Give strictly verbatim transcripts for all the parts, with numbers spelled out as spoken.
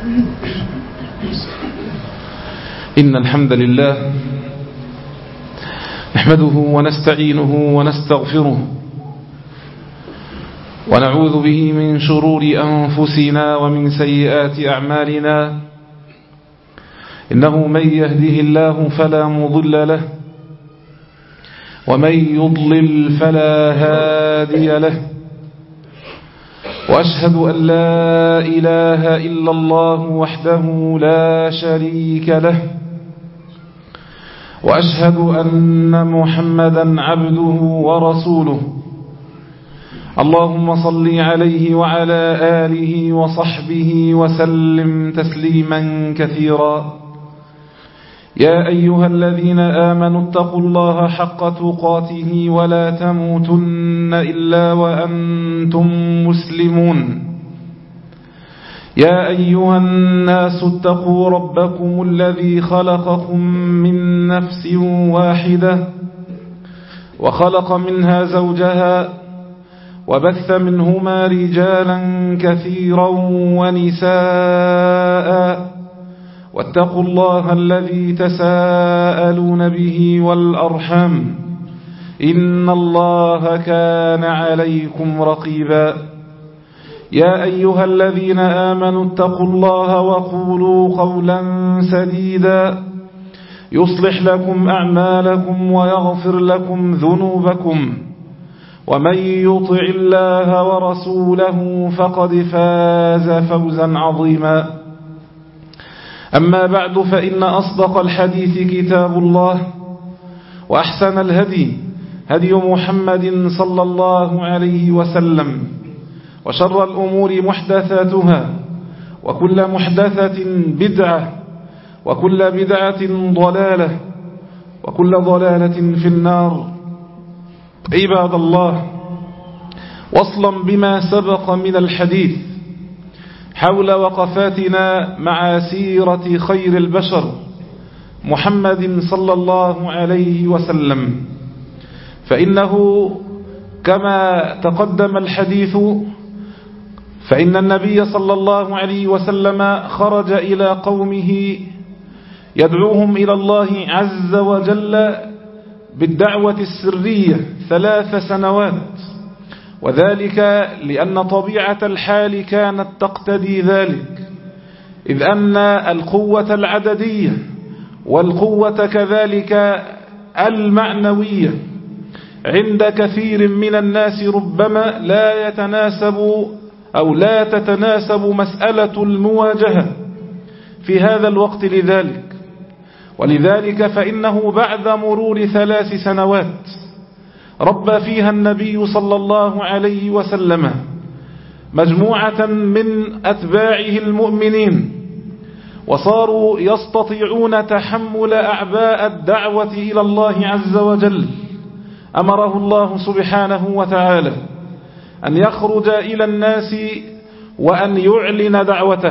إن الحمد لله نحمده ونستعينه ونستغفره ونعوذ به من شرور أنفسنا ومن سيئات أعمالنا. إنه من يهده الله فلا مضل له ومن يضلل فلا هادي له، وأشهد أن لا إله إلا الله وحده لا شريك له، وأشهد أن محمدا عبده ورسوله. اللهم صل عليه وعلى آله وصحبه وسلم تسليما كثيرا. يا أيها الذين آمنوا اتقوا الله حق تقاته ولا تموتن إلا وأنتم مسلمون. يا أيها الناس اتقوا ربكم الذي خلقكم من نفس واحدة وخلق منها زوجها وبث منهما رجالا كثيرا ونساء، واتقوا الله الذي تساءلون به والأرحام إن الله كان عليكم رقيبا. يا أيها الذين آمنوا اتقوا الله وقولوا قولا سديدا يصلح لكم أعمالكم ويغفر لكم ذنوبكم، ومن يطع الله ورسوله فقد فاز فوزا عظيما. أما بعد، فإن أصدق الحديث كتاب الله، وأحسن الهدي هدي محمد صلى الله عليه وسلم، وشر الأمور محدثاتها، وكل محدثة بدعة، وكل بدعة ضلالة، وكل ضلالة في النار. عباد الله، وصلا بما سبق من الحديث حول وقفاتنا مع سيرة خير البشر محمد صلى الله عليه وسلم، فإنه كما تقدم الحديث فإن النبي صلى الله عليه وسلم خرج إلى قومه يدعوهم إلى الله عز وجل بالدعوة السرية ثلاث سنوات، وذلك لأن طبيعة الحال كانت تقتضي ذلك، إذ أن القوة العددية والقوة كذلك المعنوية عند كثير من الناس ربما لا يتناسب أو لا تتناسب مسألة المواجهة في هذا الوقت لذلك. ولذلك فإنه بعد مرور ثلاث سنوات ربى فيها النبي صلى الله عليه وسلم مجموعة من أتباعه المؤمنين، وصاروا يستطيعون تحمل أعباء الدعوة إلى الله عز وجل. أمره الله سبحانه وتعالى أن يخرج إلى الناس وأن يعلن دعوته،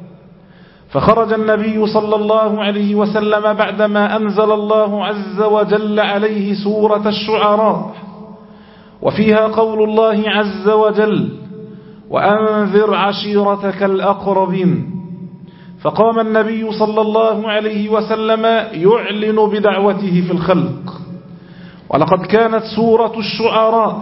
فخرج النبي صلى الله عليه وسلم بعدما أنزل الله عز وجل عليه سورة الشعراء، وفيها قول الله عز وجل: وأنذر عشيرتك الأقربين. فقام النبي صلى الله عليه وسلم يعلن بدعوته في الخلق. ولقد كانت سورة الشعراء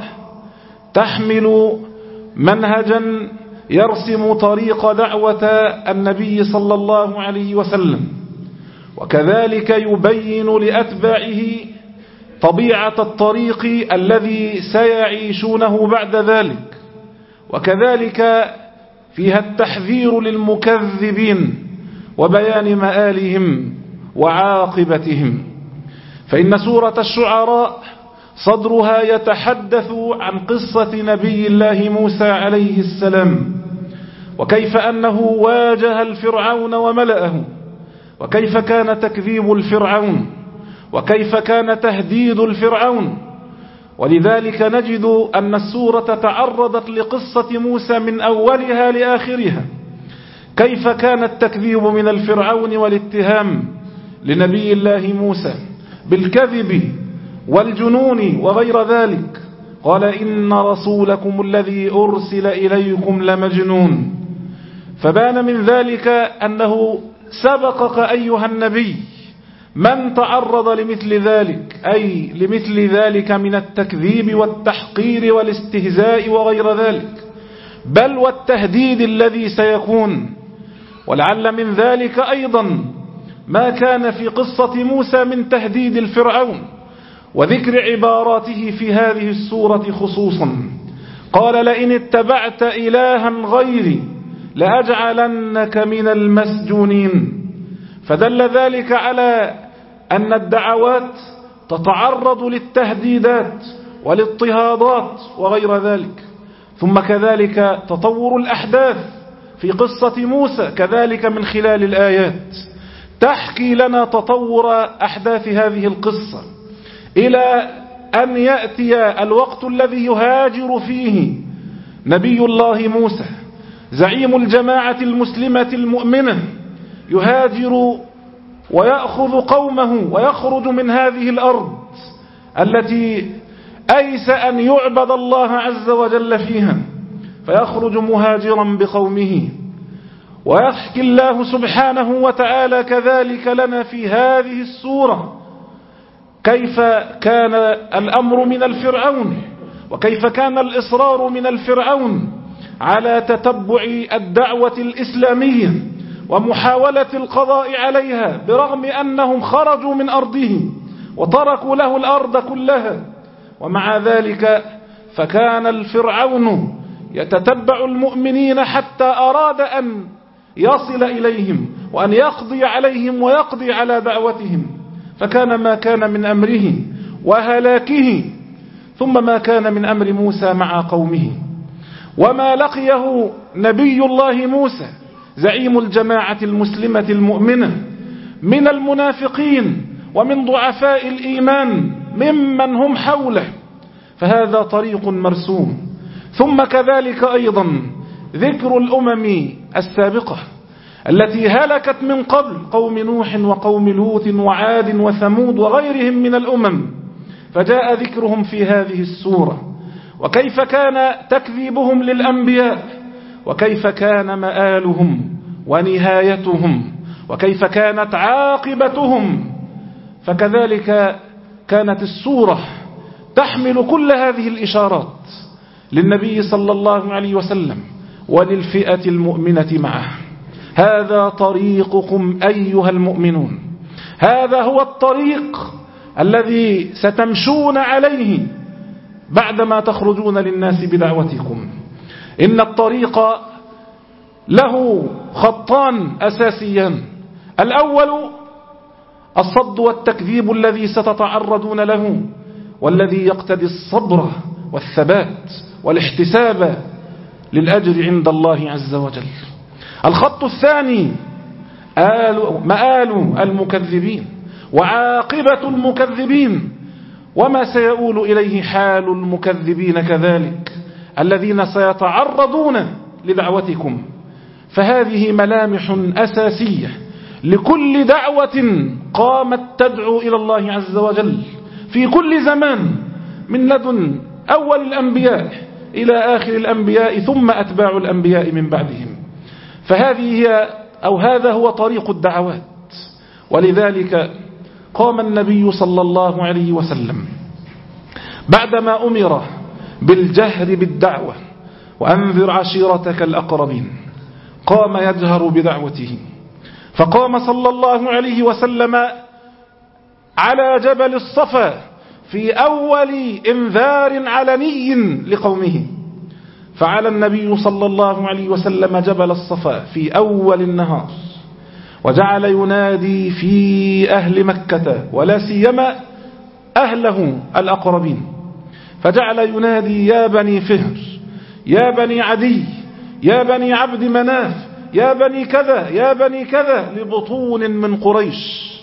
تحمل منهجا يرسم طريق دعوة النبي صلى الله عليه وسلم، وكذلك يبين لأتباعه طبيعة الطريق الذي سيعيشونه بعد ذلك، وكذلك فيها التحذير للمكذبين وبيان مآلهم وعاقبتهم. فإن سورة الشعراء صدرها يتحدث عن قصة نبي الله موسى عليه السلام، وكيف أنه واجه الفرعون وملأه، وكيف كان تكذيب الفرعون، وكيف كان تهديد الفرعون. ولذلك نجد أن السورة تعرضت لقصة موسى من أولها لآخرها، كيف كان التكذيب من الفرعون والاتهام لنبي الله موسى بالكذب والجنون وغير ذلك. قال: إن رسولكم الذي أرسل إليكم لمجنون. فبان من ذلك أنه سبقك أيها النبي من تعرض لمثل ذلك، أي لمثل ذلك من التكذيب والتحقير والاستهزاء وغير ذلك، بل والتهديد الذي سيكون. ولعل من ذلك أيضا ما كان في قصة موسى من تهديد الفرعون وذكر عباراته في هذه السورة خصوصا. قال: لئن اتبعت إلها غيري لأجعلنك من المسجونين. فدل ذلك على أن الدعوات تتعرض للتهديدات والاضطهادات وغير ذلك. ثم كذلك تطور الأحداث في قصة موسى كذلك من خلال الآيات تحكي لنا تطور أحداث هذه القصة إلى أن يأتي الوقت الذي يهاجر فيه نبي الله موسى زعيم الجماعة المسلمة المؤمنة، يهاجر ويأخذ قومه ويخرج من هذه الأرض التي أيس أن يعبد الله عز وجل فيها، فيخرج مهاجرا بقومه. ويحكي الله سبحانه وتعالى كذلك لنا في هذه السورة كيف كان الأمر من الفرعون، وكيف كان الإصرار من الفرعون على تتبع الدعوة الإسلامية ومحاولة القضاء عليها، برغم أنهم خرجوا من أرضه وتركوا له الأرض كلها. ومع ذلك فكان الفرعون يتتبع المؤمنين حتى أراد أن يصل إليهم وأن يقضي عليهم ويقضي على دعوتهم، فكان ما كان من أمره وهلاكه، ثم ما كان من أمر موسى مع قومه، وما لقيه نبي الله موسى زعيم الجماعة المسلمة المؤمنة من المنافقين ومن ضعفاء الإيمان ممن هم حوله، فهذا طريق مرسوم. ثم كذلك أيضا ذكر الأمم السابقة التي هلكت من قبل، قوم نوح وقوم لوط وعاد وثمود وغيرهم من الأمم، فجاء ذكرهم في هذه السورة، وكيف كان تكذيبهم للأنبياء، وكيف كان مآلهم ونهايتهم، وكيف كانت عاقبتهم. فكذلك كانت السورة تحمل كل هذه الإشارات للنبي صلى الله عليه وسلم وللفئة المؤمنة معه. هذا طريقكم أيها المؤمنون، هذا هو الطريق الذي ستمشون عليه بعدما تخرجون للناس بدعوتكم. إن الطريق له خطان أساسيان: الأول الصد والتكذيب الذي ستتعرضون له، والذي يقتضي الصبر والثبات والاحتساب للأجر عند الله عز وجل. الخط الثاني مآل المكذبين وعاقبة المكذبين، وما سيؤول إليه حال المكذبين كذلك الذين سيتعرضون لدعوتكم. فهذه ملامح أساسية لكل دعوة قامت تدعو إلى الله عز وجل في كل زمان، من لدن أول الأنبياء إلى آخر الأنبياء ثم أتباع الأنبياء من بعدهم. فهذه هي أو هذا هو طريق الدعوات. ولذلك قام النبي صلى الله عليه وسلم بعدما أمر بالجهر بالدعوة وأنذر عشيرتك الأقربين، قام يجهر بدعوته، فقام صلى الله عليه وسلم على جبل الصفا في أول إنذار علني لقومه. فعلى النبي صلى الله عليه وسلم جبل الصفا في أول النهار، وجعل ينادي في أهل مكة ولا سيما أهله الأقربين، فجعل ينادي: يا بني فهر، يا بني عدي، يا بني عبد مناف، يا بني كذا، يا بني كذا، لبطون من قريش.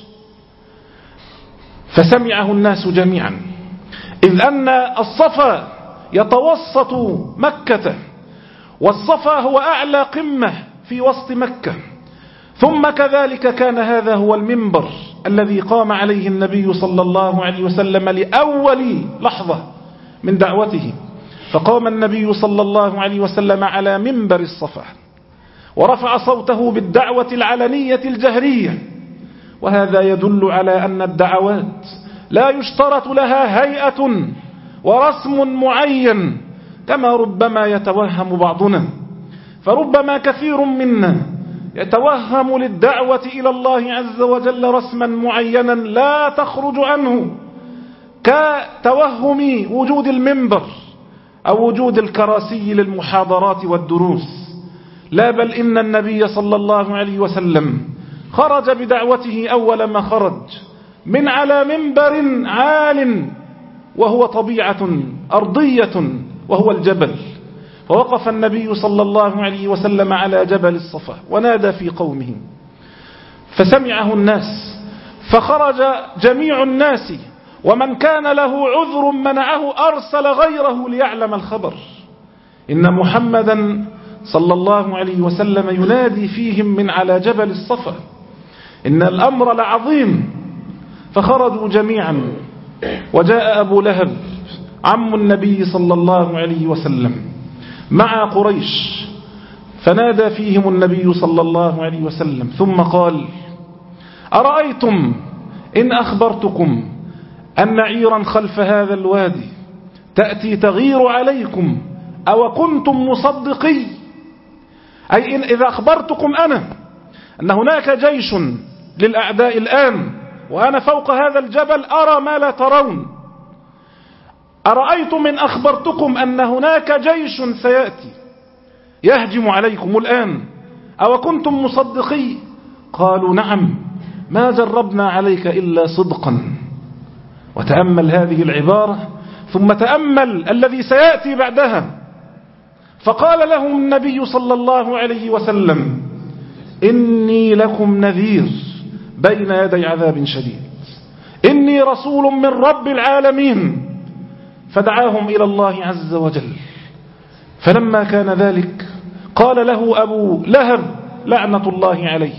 فسمعه الناس جميعا، إذ أن الصفا يتوسط مكة، والصفا هو أعلى قمة في وسط مكة. ثم كذلك كان هذا هو المنبر الذي قام عليه النبي صلى الله عليه وسلم لأول لحظة من دعوته. فقام النبي صلى الله عليه وسلم على منبر الصفا، ورفع صوته بالدعوة العلنية الجهرية. وهذا يدل على أن الدعوات لا يشترط لها هيئة ورسم معين كما ربما يتوهم بعضنا، فربما كثير منا يتوهم للدعوة إلى الله عز وجل رسما معينا لا تخرج عنه، كتوهم وجود المنبر أو وجود الكراسي للمحاضرات والدروس. لا، بل إن النبي صلى الله عليه وسلم خرج بدعوته أول ما خرج من على منبر عال وهو طبيعة أرضية وهو الجبل، فوقف النبي صلى الله عليه وسلم على جبل الصفا ونادى في قومه فسمعه الناس، فخرج جميع الناس، ومن كان له عذر منعه أرسل غيره ليعلم الخبر إن محمدا صلى الله عليه وسلم ينادي فيهم من على جبل الصفا، إن الأمر لعظيم. فخرجوا جميعا، وجاء أبو لهب عم النبي صلى الله عليه وسلم مع قريش، فنادى فيهم النبي صلى الله عليه وسلم ثم قال: أرأيتم إن أخبرتكم أن عيرا خلف هذا الوادي تأتي تغير عليكم أو كنتم مصدقي؟ أي إن إذا أخبرتكم أنا أن هناك جيش للأعداء الآن وأنا فوق هذا الجبل أرى ما لا ترون، أرأيتم إن أخبرتكم أن هناك جيش سيأتي يهجم عليكم الآن أو كنتم مصدقي؟ قالوا: نعم، ما جربنا عليك إلا صدقا. وتأمل هذه العبارة ثم تأمل الذي سيأتي بعدها، فقال لهم النبي صلى الله عليه وسلم: إني لكم نذير بين يدي عذاب شديد، إني رسول من رب العالمين. فدعاهم إلى الله عز وجل. فلما كان ذلك قال له أبو لهب لعنة الله عليه: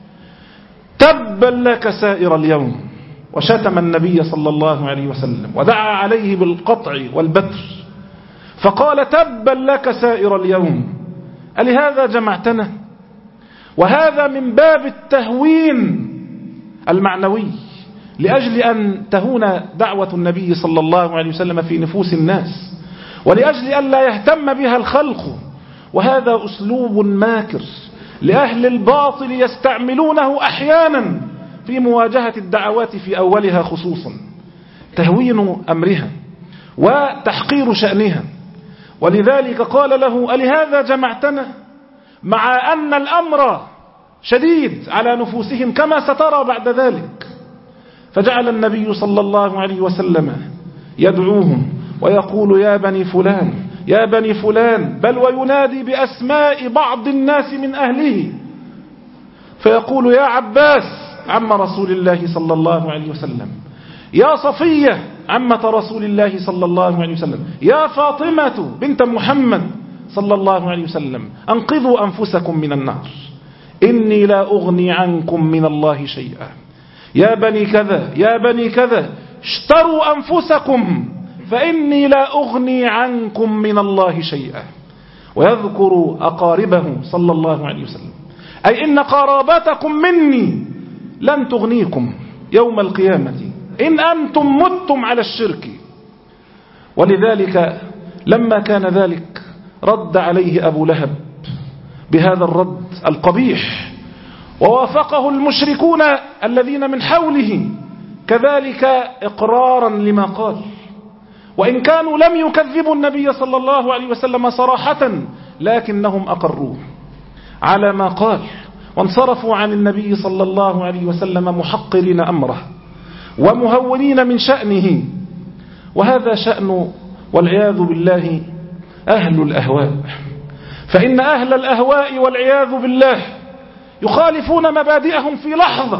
تبا لك سائر اليوم، وشتم النبي صلى الله عليه وسلم ودعا عليه بالقطع والبتر، فقال: تبا لك سائر اليوم، ألهذا جمعتنا؟ وهذا من باب التهوين المعنوي لأجل أن تهون دعوة النبي صلى الله عليه وسلم في نفوس الناس، ولأجل أن لا يهتم بها الخلق. وهذا أسلوب ماكر لأهل الباطل يستعملونه أحيانا في مواجهة الدعوات في أولها خصوصا، تهوين أمرها وتحقير شأنها. ولذلك قال له: ألهذا جمعتنا؟ مع أن الأمر شديد على نفوسهم كما سترى بعد ذلك. فجعل النبي صلى الله عليه وسلم يدعوهم ويقول: يا بني فلان، يا بني فلان، بل وينادي بأسماء بعض الناس من أهله، فيقول: يا عباس عم رسول الله صلى الله عليه وسلم، يا صفية عمة رسول الله صلى الله عليه وسلم، يا فاطمة بنت محمد صلى الله عليه وسلم، أنقذوا أنفسكم من النار، إني لا أغني عنكم من الله شيئا، يا بني كذا، يا بني كذا، اشتروا أنفسكم فإني لا أغني عنكم من الله شيئا. ويذكر أقاربه صلى الله عليه وسلم، أي إن قرابتكم مني لن تغنيكم يوم القيامة إن أنتم متم على الشرك. ولذلك لما كان ذلك رد عليه أبو لهب بهذا الرد القبيح، ووافقه المشركون الذين من حوله كذلك إقرارا لما قال، وإن كانوا لم يكذبوا النبي صلى الله عليه وسلم صراحة لكنهم أقروه على ما قال، وانصرفوا عن النبي صلى الله عليه وسلم محقرين أمره ومهونين من شأنه. وهذا شأن والعياذ بالله أهل الأهواء، فإن أهل الأهواء والعياذ بالله يخالفون مبادئهم في لحظة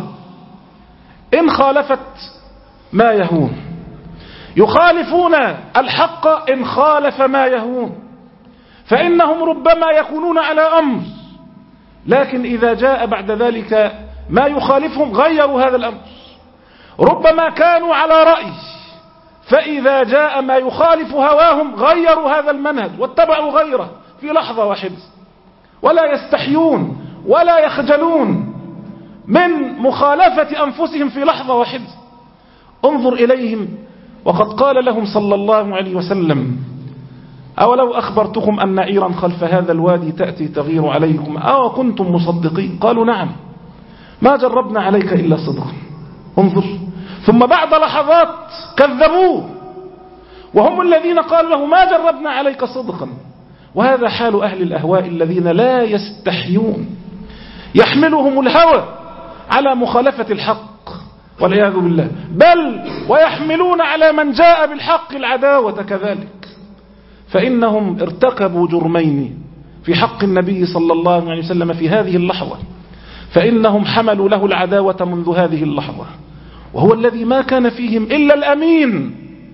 إن خالفت ما يهون، يخالفون الحق إن خالف ما يهون، فإنهم ربما يكونون على أمر لكن إذا جاء بعد ذلك ما يخالفهم غيروا هذا الأمر. ربما كانوا على رأي فإذا جاء ما يخالف هواهم غيروا هذا المنهج واتبعوا غيره في لحظة واحدة. ولا يستحيون ولا يخجلون من مخالفة أنفسهم في لحظة واحدة. انظر إليهم وقد قال لهم صلى الله عليه وسلم: أولو أخبرتكم أن نعيرا خلف هذا الوادي تأتي تغير عليكم أو كنتم مصدقين؟ قالوا: نعم، ما جربنا عليك إلا صدقا. انظر، ثم بعد لحظات كذبوه وهم الذين قالوا له: ما جربنا عليك صدقا. وهذا حال أهل الأهواء الذين لا يستحيون، يحملهم الهوى على مخالفة الحق والعياذ بالله، بل ويحملون على من جاء بالحق العداوة كذلك. فإنهم ارتكبوا جرمين في حق النبي صلى الله عليه وسلم في هذه اللحظة، فإنهم حملوا له العداوة منذ هذه اللحظة، وهو الذي ما كان فيهم إلا الأمين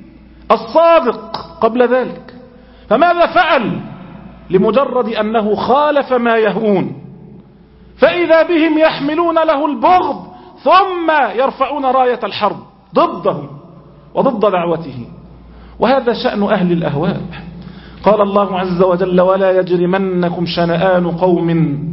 الصادق قبل ذلك. فماذا فعل؟ لمجرد أنه خالف ما يهون فإذا بهم يحملون له البغض ثم يرفعون راية الحرب ضده وضد دعوته. وهذا شأن أهل الأهواء. قال الله عز وجل: ولا يجرمنكم شنآن قوم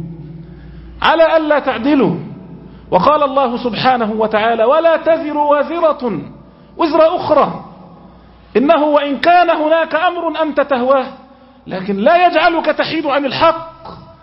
على ألا تعدلوا. وقال الله سبحانه وتعالى: ولا تزر وازرة وزر أخرى، إنه وإن كان هناك أمر أنت تهواه لكن لا يجعلك تحيد عن الحق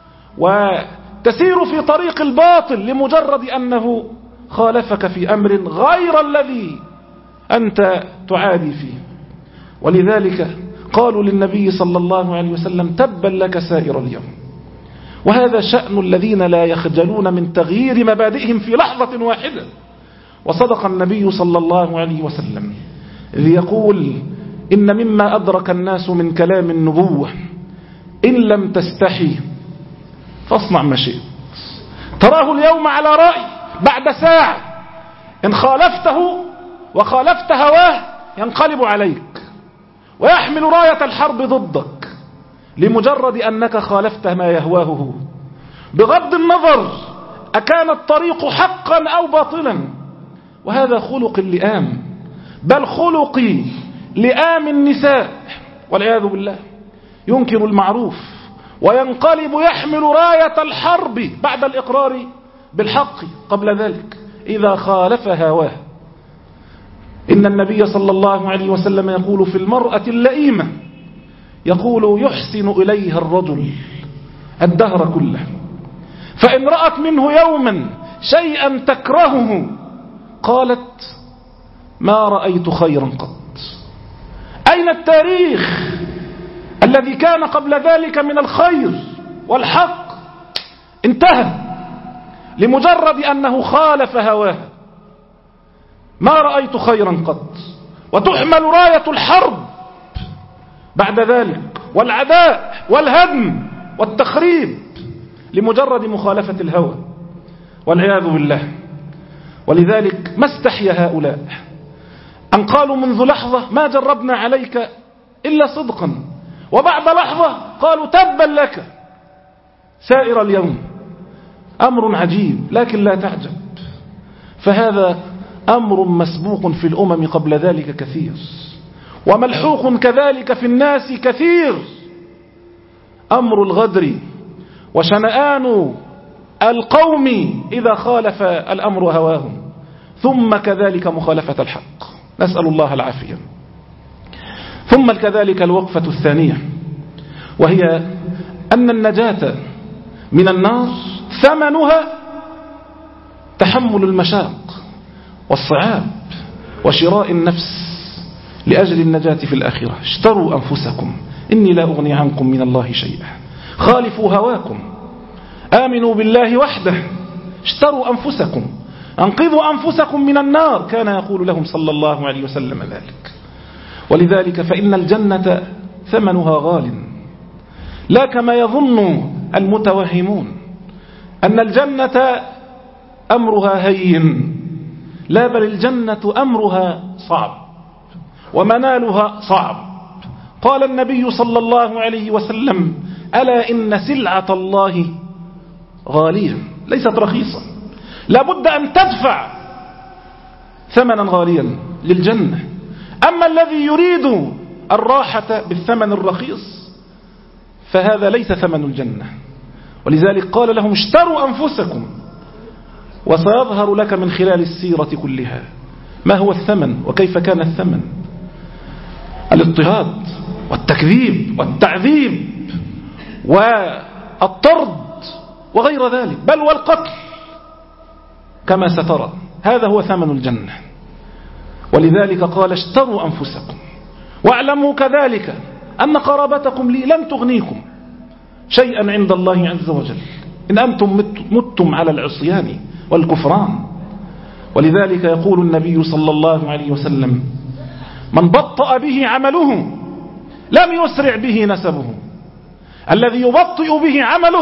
وتسير في طريق الباطل لمجرد أنه خالفك في أمر غير الذي أنت تعادي فيه. ولذلك قالوا للنبي صلى الله عليه وسلم: تبا لك سائر اليوم. وهذا شأن الذين لا يخجلون من تغيير مبادئهم في لحظة واحدة. وصدق النبي صلى الله عليه وسلم إذ يقول: إن مما أدرك الناس من كلام النبوة إن لم تستحي فاصنع ما شئت. تراه اليوم على رأي، بعد ساعة إن خالفته وخالفت هواه ينقلب عليك ويحمل راية الحرب ضدك لمجرد أنك خالفت ما يهواه هو، بغض النظر أكان الطريق حقا أو باطلا. وهذا خلق اللئام، بل خلق لئام النساء والعياذ بالله. ينكر المعروف وينقلب يحمل راية الحرب بعد الإقرار بالحق قبل ذلك إذا خالف هواه. إن النبي صلى الله عليه وسلم يقول في المرأة اللئيمة، يقول: يحسن إليها الرجل الدهر كله، فإن رأت منه يوما شيئا تكرهه قالت: ما رأيت خيرا قط. أين التاريخ الذي كان قبل ذلك من الخير والحق؟ انتهى لمجرد أنه خالف هواه. ما رأيت خيرا قط. وتحمل راية الحرب بعد ذلك والعداء والهدم والتخريب لمجرد مخالفة الهوى والعياذ بالله. ولذلك ما استحيا هؤلاء أن قالوا منذ لحظة: ما جربنا عليك إلا صدقا، وبعد لحظة قالوا: تبا لك سائر اليوم. أمر عجيب، لكن لا تعجب، فهذا أمر مسبوق في الأمم قبل ذلك كثير، وملحوق كذلك في الناس كثير. أمر الغدر وشنآن القوم إذا خالف الأمر هواهم، ثم كذلك مخالفة الحق، نسأل الله العافية. ثم كذلك الوقفة الثانية، وهي أن النجاة من النار ثمنها تحمل المشاق والصعاب وشراء النفس لأجل النجاة في الآخرة. اشتروا أنفسكم إني لا أغني عنكم من الله شيئا، خالفوا هواكم، آمنوا بالله وحده، اشتروا أنفسكم، أنقذوا أنفسكم من النار. كان يقول لهم صلى الله عليه وسلم ذلك. ولذلك فإن الجنة ثمنها غال، لا كما يظن المتوهمون أن الجنة أمرها هين، لا، بل الجنة أمرها صعب ومنالها صعب. قال النبي صلى الله عليه وسلم: ألا إن سلعة الله غالية، ليست رخيصة، لابد أن تدفع ثمنا غاليا للجنة. أما الذي يريد الراحة بالثمن الرخيص فهذا ليس ثمن الجنة، ولذلك قال لهم اشتروا أنفسكم، وسيظهر لك من خلال السيرة كلها ما هو الثمن وكيف كان الثمن. الاضطهاد والتكذيب والتعذيب والطرد وغير ذلك، بل والقتل كما سترى، هذا هو ثمن الجنة. ولذلك قال اشتروا أنفسكم واعلموا كذلك أن قرابتكم لي لن تغنيكم شيئا عند الله عز وجل إن أنتم متم على العصيان والكفران. ولذلك يقول النبي صلى الله عليه وسلم من بطأ به عمله لم يسرع به نسبه. الذي يبطئ به عمله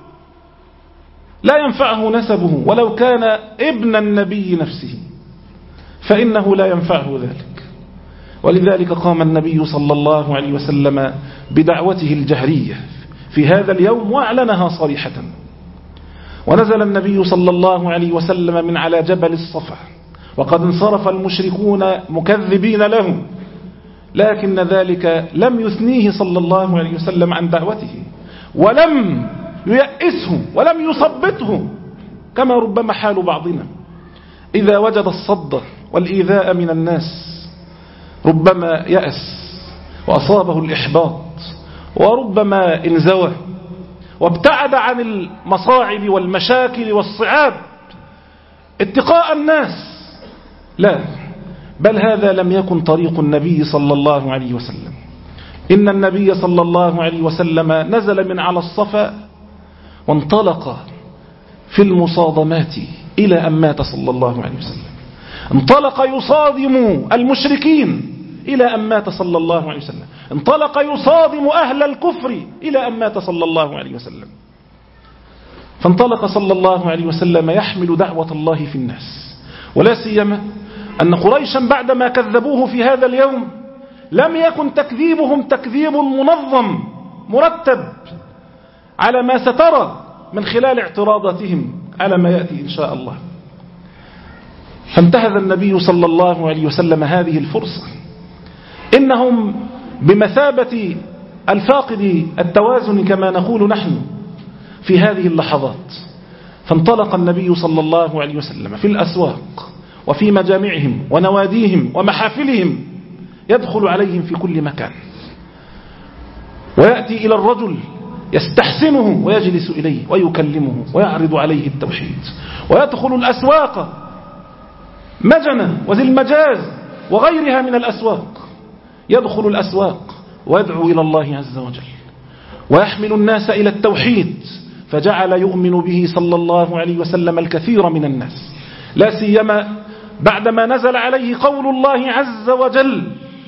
لا ينفعه نسبه ولو كان ابن النبي نفسه، فإنه لا ينفعه ذلك. ولذلك قام النبي صلى الله عليه وسلم بدعوته الجهرية في هذا اليوم وأعلنها صريحة. ونزل النبي صلى الله عليه وسلم من على جبل الصفا وقد انصرف المشركون مكذبين له، لكن ذلك لم يثنيه صلى الله عليه وسلم عن دعوته ولم ييأسه ولم يصبته، كما ربما حال بعضنا إذا وجد الصد والإيذاء من الناس ربما يأس وأصابه الإحباط، وربما انزوى وابتعد عن المصاعب والمشاكل والصعاب اتقاء الناس. لا، بل هذا لم يكن طريق النبي صلى الله عليه وسلم. إن النبي صلى الله عليه وسلم نزل من على الصفا وانطلق في المصادمات إلى أن مات صلى الله عليه وسلم. انطلق يصادم المشركين إلى أن مات صلى الله عليه وسلم. انطلق يصادم أهل الكفر إلى أن مات صلى الله عليه وسلم. فانطلق صلى الله عليه وسلم يحمل دعوة الله في الناس، ولا سيما أن قريشا بعدما كذبوه في هذا اليوم لم يكن تكذيبهم تكذيب منظم مرتب على ما سترى من خلال اعتراضاتهم على ما يأتي إن شاء الله. فانتهز النبي صلى الله عليه وسلم هذه الفرصة. إنهم بمثابة الفاقد التوازن كما نقول نحن في هذه اللحظات. فانطلق النبي صلى الله عليه وسلم في الأسواق وفي مجامعهم ونواديهم ومحافلهم، يدخل عليهم في كل مكان ويأتي إلى الرجل يستحسنه ويجلس إليه ويكلمه ويعرض عليه التوحيد. ويدخل الأسواق مجنة وذي المجاز وغيرها من الأسواق، يدخل الأسواق ويدعو إلى الله عز وجل ويحمل الناس إلى التوحيد، فجعل يؤمن به صلى الله عليه وسلم الكثير من الناس، لا سيما بعدما نزل عليه قول الله عز وجل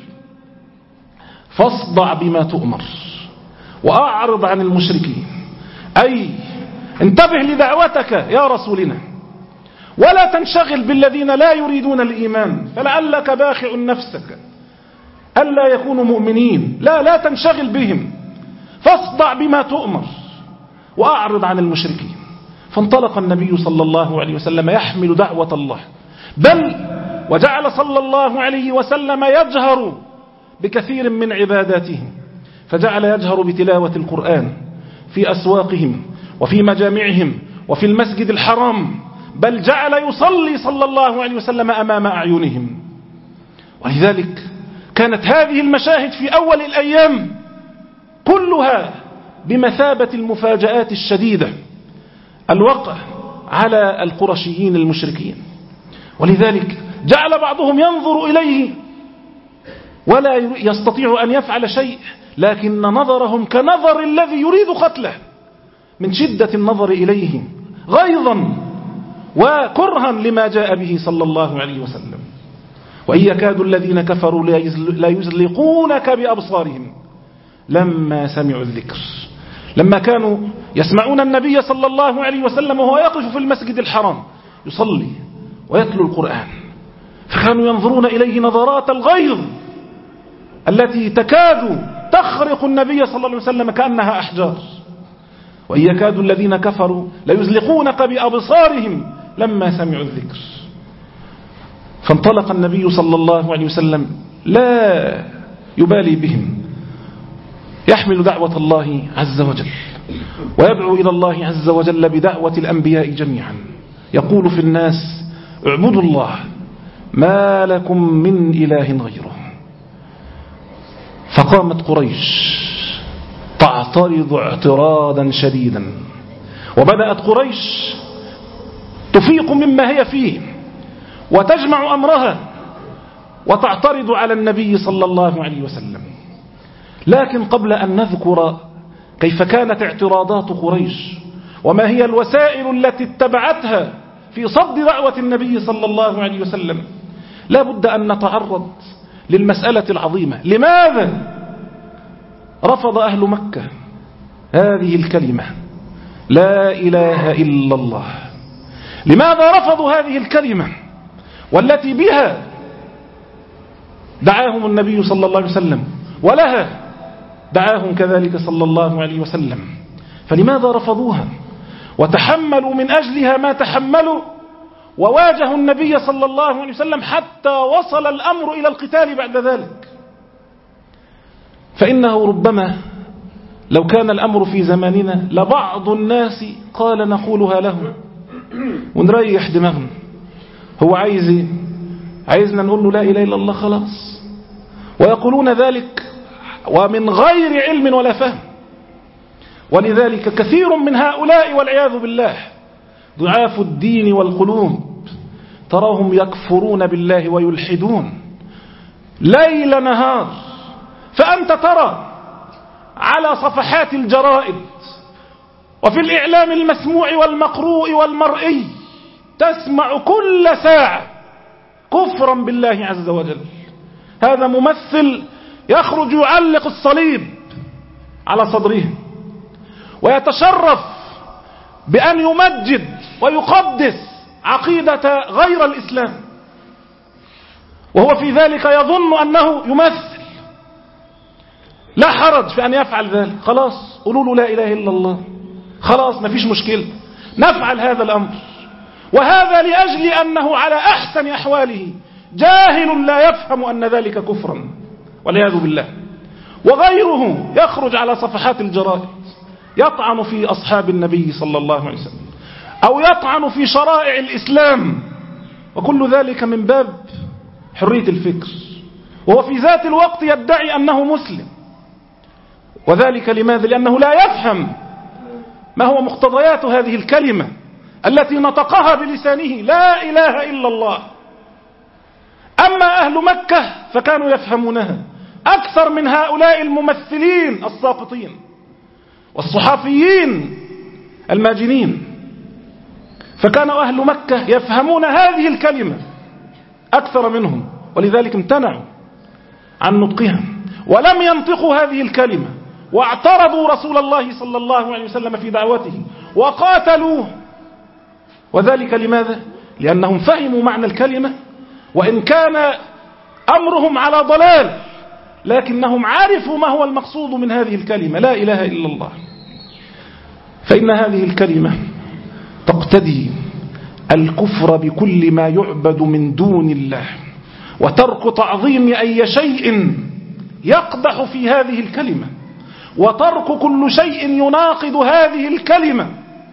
فاصدع بما تؤمر وأعرض عن المشركين. أي انتبه لدعوتك يا رسولنا، ولا تنشغل بالذين لا يريدون الإيمان فلعلك باخع نفسك ألا يكونوا مؤمنين. لا لا تنشغل بهم، فاصدع بما تؤمر وأعرض عن المشركين. فانطلق النبي صلى الله عليه وسلم يحمل دعوة الله، بل وجعل صلى الله عليه وسلم يجهر بكثير من عباداتهم، فجعل يجهر بتلاوة القرآن في أسواقهم وفي مجامعهم وفي المسجد الحرام، بل جعل يصلي صلى الله عليه وسلم أمام أعينهم. ولذلك كانت هذه المشاهد في أول الأيام كلها بمثابة المفاجآت الشديدة الوقع على القرشيين المشركين. ولذلك جعل بعضهم ينظر إليه ولا يستطيع أن يفعل شيء، لكن نظرهم كنظر الذي يريد قتله من شدة النظر إليه غيظا وكرها لما جاء به صلى الله عليه وسلم. وإن يكاد الذين كفروا لا يزلقونك بأبصارهم لما سمعوا الذكر. لما كانوا يسمعون النبي صلى الله عليه وسلم وهو يقف في المسجد الحرام يصلي ويتلو القرآن، فكانوا ينظرون إليه نظرات الغيظ التي تكاد تخرق النبي صلى الله عليه وسلم كأنها أحجار. وإن يكاد الذين كفروا ليزلقونك بأبصارهم لما سمعوا الذكر. فانطلق النبي صلى الله عليه وسلم لا يبالي بهم، يحمل دعوة الله عز وجل ويدعو إلى الله عز وجل بدعوة الأنبياء جميعا، يقول في الناس اعبدوا الله ما لكم من إله غيره. فقامت قريش تعترض اعتراضا شديدا، وبدأت قريش تفيق مما هي فيه وتجمع أمرها وتعترض على النبي صلى الله عليه وسلم. لكن قبل أن نذكر كيف كانت اعتراضات قريش وما هي الوسائل التي اتبعتها في صد دعوة النبي صلى الله عليه وسلم، لا بد أن نتعرض للمسألة العظيمة. لماذا رفض أهل مكة هذه الكلمة لا إله إلا الله؟ لماذا رفضوا هذه الكلمة والتي بها دعاهم النبي صلى الله عليه وسلم ولها دعاهم كذلك صلى الله عليه وسلم؟ فلماذا رفضوها وتحملوا من أجلها ما تحملوا وواجهوا النبي صلى الله عليه وسلم حتى وصل الأمر إلى القتال بعد ذلك؟ فإنه ربما لو كان الأمر في زماننا لبعض الناس قال نقولها لهم ونريح دماغنا. هو عايز عايزنا نقول له لا إله إلا الله خلاص، ويقولون ذلك ومن غير علم ولا فهم. ولذلك كثير من هؤلاء والعياذ بالله ضعاف الدين والقلوب تراهم يكفرون بالله ويلحدون ليل نهار. فأنت ترى على صفحات الجرائد وفي الإعلام المسموع والمقروء والمرئي تسمع كل ساعة كفرا بالله عز وجل. هذا ممثل يخرج يعلق الصليب على صدره ويتشرف بأن يمجد ويقدس عقيدة غير الإسلام، وهو في ذلك يظن أنه يمثل. لا حرج في أن يفعل ذلك، خلاص قولوا له لا إله إلا الله، خلاص ما فيش مشكلة، نفعل هذا الأمر. وهذا لأجل أنه على أحسن أحواله جاهل لا يفهم أن ذلك كفرا والعياذ بالله. وغيره يخرج على صفحات الجرائد يطعن في أصحاب النبي صلى الله عليه وسلم أو يطعن في شرائع الإسلام، وكل ذلك من باب حرية الفكر، وهو في ذات الوقت يدعي أنه مسلم. وذلك لماذا؟ لأنه لا يفهم ما هو مقتضيات هذه الكلمة التي نطقها بلسانه لا إله إلا الله. أما أهل مكة فكانوا يفهمونها أكثر من هؤلاء الممثلين الساقطين والصحافيين الماجنين. فكان أهل مكة يفهمون هذه الكلمة أكثر منهم، ولذلك امتنعوا عن نطقها ولم ينطقوا هذه الكلمة، واعترضوا رسول الله صلى الله عليه وسلم في دعوته وقاتلوه. وذلك لماذا؟ لأنهم فهموا معنى الكلمة، وإن كان أمرهم على ضلال لكنهم عرفوا ما هو المقصود من هذه الكلمة لا إله إلا الله. فإن هذه الكلمة تقتضي الكفر بكل ما يعبد من دون الله، وترك تعظيم أي شيء يقدح في هذه الكلمة، وترك كل شيء يناقض هذه الكلمة.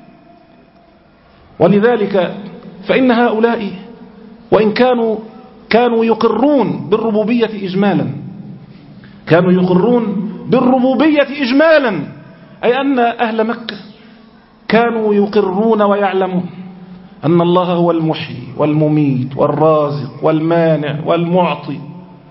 ولذلك فإن هؤلاء وإن كانوا كانوا يقرون بالربوبية إجمالا كانوا يقرون بالربوبية إجمالا أي أن أهل مكة كانوا يقرون ويعلمون أن الله هو المحيي والمميت والرازق والمانع والمعطي.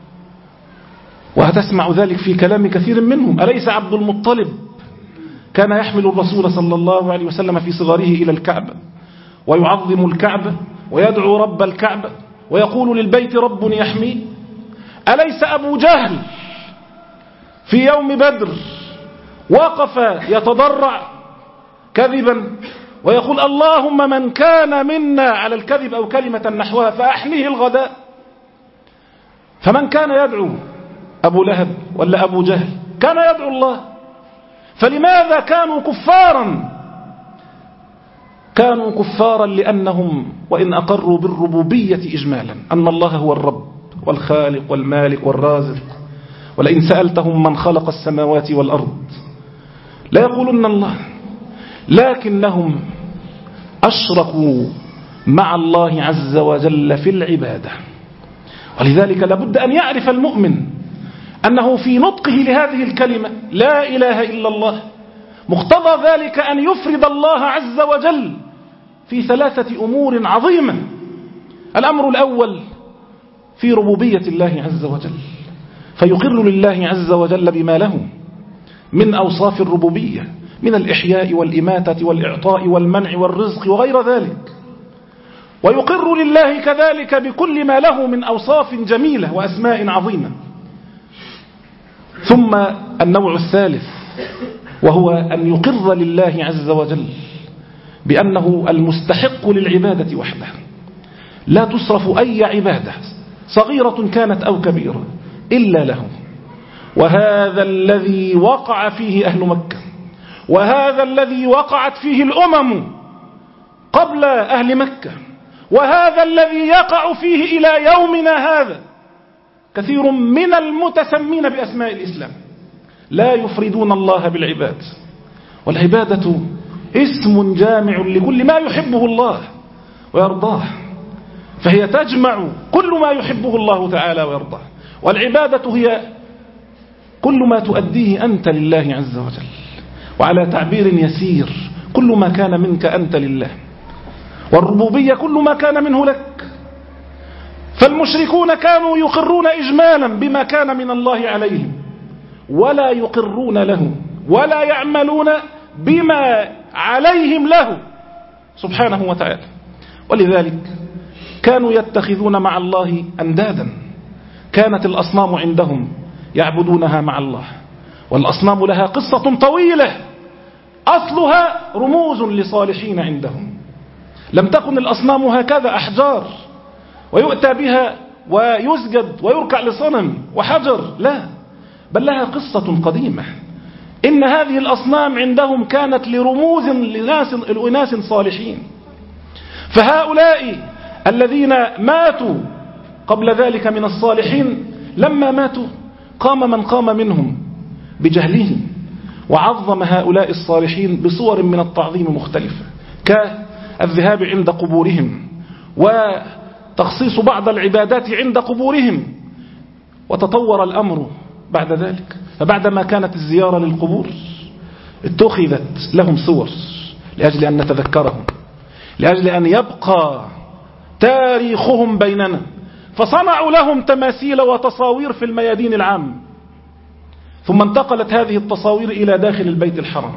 وهتسمع ذلك في كلام كثير منهم. أليس عبد المطلب كان يحمل الرسول صلى الله عليه وسلم في صغره إلى الكعبة ويعظم الكعبة ويدعو رب الكعبة ويقول للبيت رب يحميه؟ أليس أبو جهل في يوم بدر وقف يتضرع كذبا ويقول اللهم من كان منا على الكذب أو كلمة نحوها فأحنيه الغداء؟ فمن كان يدعو أبو لهب ولا أبو جهل كان يدعو الله. فلماذا كانوا كفارا؟ كانوا كفارا لأنهم وإن أقروا بالربوبية إجمالا أن الله هو الرب والخالق والمالك والرازق، ولئن سألتهم من خلق السماوات والأرض لا يقولون الله، لكنهم أشركوا مع الله عز وجل في العبادة. ولذلك لابد أن يعرف المؤمن أنه في نطقه لهذه الكلمة لا إله إلا الله مقتضى ذلك أن يفرد الله عز وجل في ثلاثة أمور عظيمة. الأمر الأول في ربوبية الله عز وجل، فيقر لله عز وجل بما له من أوصاف الربوبية من الإحياء والإماتة والإعطاء والمنع والرزق وغير ذلك، ويقر لله كذلك بكل ما له من أوصاف جميلة وأسماء عظيمة. ثم النوع الثالث وهو أن يقر لله عز وجل بأنه المستحق للعبادة وحده، لا تصرف أي عبادة صغيرة كانت أو كبيرة إلا له. وهذا الذي وقع فيه أهل مكة، وهذا الذي وقعت فيه الأمم قبل أهل مكة، وهذا الذي يقع فيه إلى يومنا هذا كثير من المتسمين بأسماء الإسلام. لا يفردون الله بالعباد، والعبادة اسم جامع لكل ما يحبه الله ويرضاه، فهي تجمع كل ما يحبه الله تعالى ويرضاه. والعبادة هي كل ما تؤديه أنت لله عز وجل، وعلى تعبير يسير كل ما كان منك أنت لله، والربوبية كل ما كان منه لك. فالمشركون كانوا يقرون إجمالا بما كان من الله عليهم، ولا يقرون له ولا يعملون بما عليهم له سبحانه وتعالى. ولذلك كانوا يتخذون مع الله أندادا، كانت الأصنام عندهم يعبدونها مع الله، والأصنام لها قصة طويلة أصلها رموز لصالحين عندهم. لم تكن الأصنام هكذا أحجار ويؤتى بها ويسجد ويركع لصنم وحجر، لا، بل لها قصة قديمة. إن هذه الأصنام عندهم كانت لرموز لناس, لناس صالحين. فهؤلاء الذين ماتوا قبل ذلك من الصالحين لما ماتوا قام من قام منهم بجهلهم وعظم هؤلاء الصالحين بصور من التعظيم مختلفة، كالذهاب عند قبورهم وتخصيص بعض العبادات عند قبورهم. وتطور الأمر بعد ذلك، فبعدما كانت الزيارة للقبور اتخذت لهم صور لأجل أن نتذكرهم، لأجل أن يبقى تاريخهم بيننا، فصنعوا لهم تماثيل وتصاوير في الميادين العامة، ثم انتقلت هذه التصاوير إلى داخل البيت الحرام،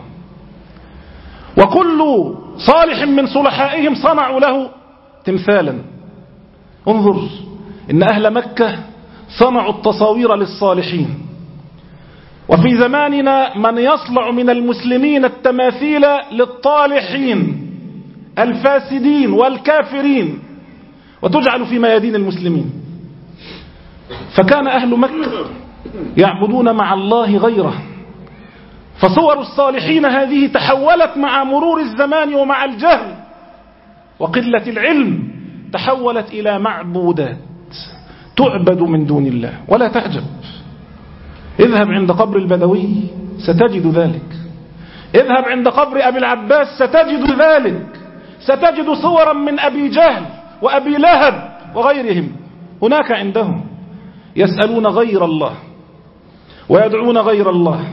وكل صالح من صلحائهم صنعوا له تمثالا. انظر، إن أهل مكة صنعوا التصاوير للصالحين، وفي زماننا من يصنع من المسلمين التماثيل للطالحين الفاسدين والكافرين وتجعل في ميادين المسلمين. فكان أهل مكة يعبدون مع الله غيره، فصور الصالحين هذه تحولت مع مرور الزمان ومع الجهل وقلة العلم، تحولت إلى معبودات تعبد من دون الله. ولا تعجب، اذهب عند قبر البدوي ستجد ذلك، اذهب عند قبر أبي العباس ستجد ذلك، ستجد صورا من أبي جهل وأبي لهب وغيرهم هناك عندهم، يسألون غير الله ويدعون غير الله،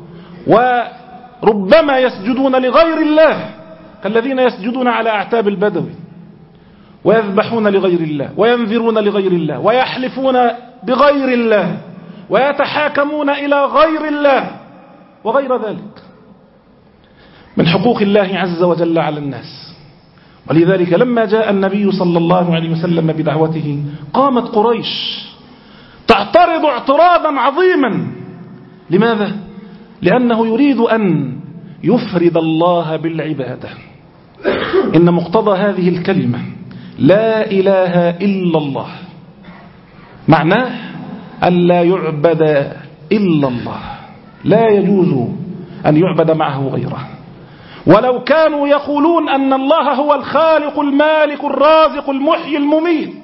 وربما يسجدون لغير الله كالذين يسجدون على أعتاب البدوي، ويذبحون لغير الله وينذرون لغير الله ويحلفون بغير الله ويتحاكمون إلى غير الله وغير ذلك من حقوق الله عز وجل على الناس. ولذلك لما جاء النبي صلى الله عليه وسلم بدعوته قامت قريش تعترض اعتراضا عظيما. لماذا؟ لأنه يريد أن يفرد الله بالعبادة. إن مقتضى هذه الكلمة لا إله إلا الله معناه أن لا يعبد إلا الله، لا يجوز أن يعبد معه غيره. ولو كانوا يقولون أن الله هو الخالق المالك الرازق المحيي المميت